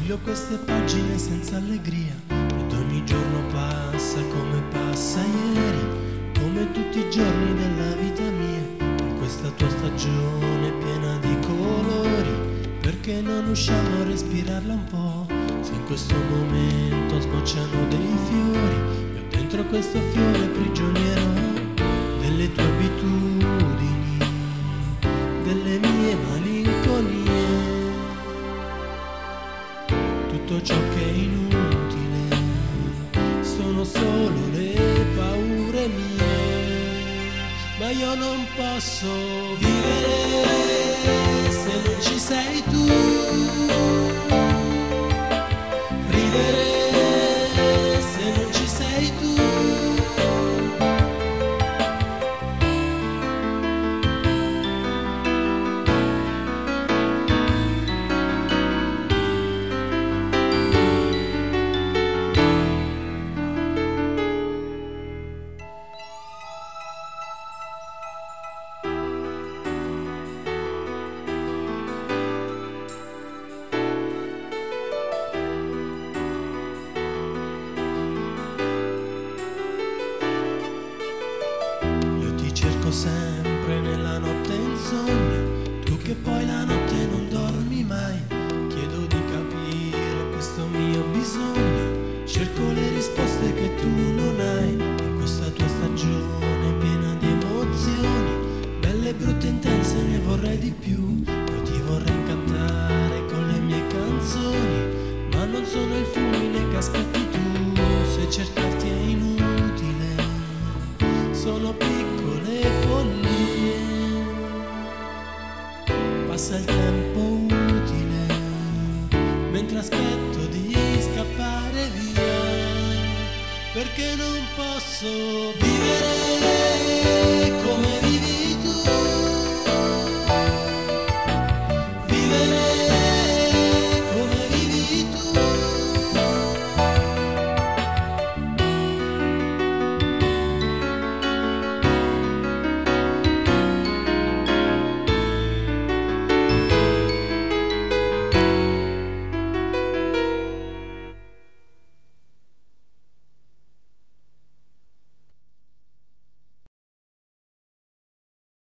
Sfoglio queste pagine senza allegria ed ogni giorno passa come passa ieri, come tutti i giorni della vita mia. In questa tua stagione piena di colori, perché non usciamo a respirarla un po'? Se in questo momento sbocciano dei fiori, io dentro questo fiore prigioniero delle tue abitudini, delle mie malinconie. Tutto ciò che è inutile sono solo le paure mie, ma io non posso vivere se non ci sei tu, ridere se non ci sei tu. Sempre nella notte insonnia, tu che poi la notte non dormi mai. Chiedo di capire questo mio bisogno, cerco le risposte che tu non hai. In questa tua stagione piena di emozioni, belle, brutte, intense, ne vorrei di più. Io ti vorrei cantare con le mie canzoni, ma non sono il fulmine che aspetti tu. Se cercarti è inutile, sono piccole follie, passa il tempo utile mentre aspetto di scappare via, perché non posso vivere come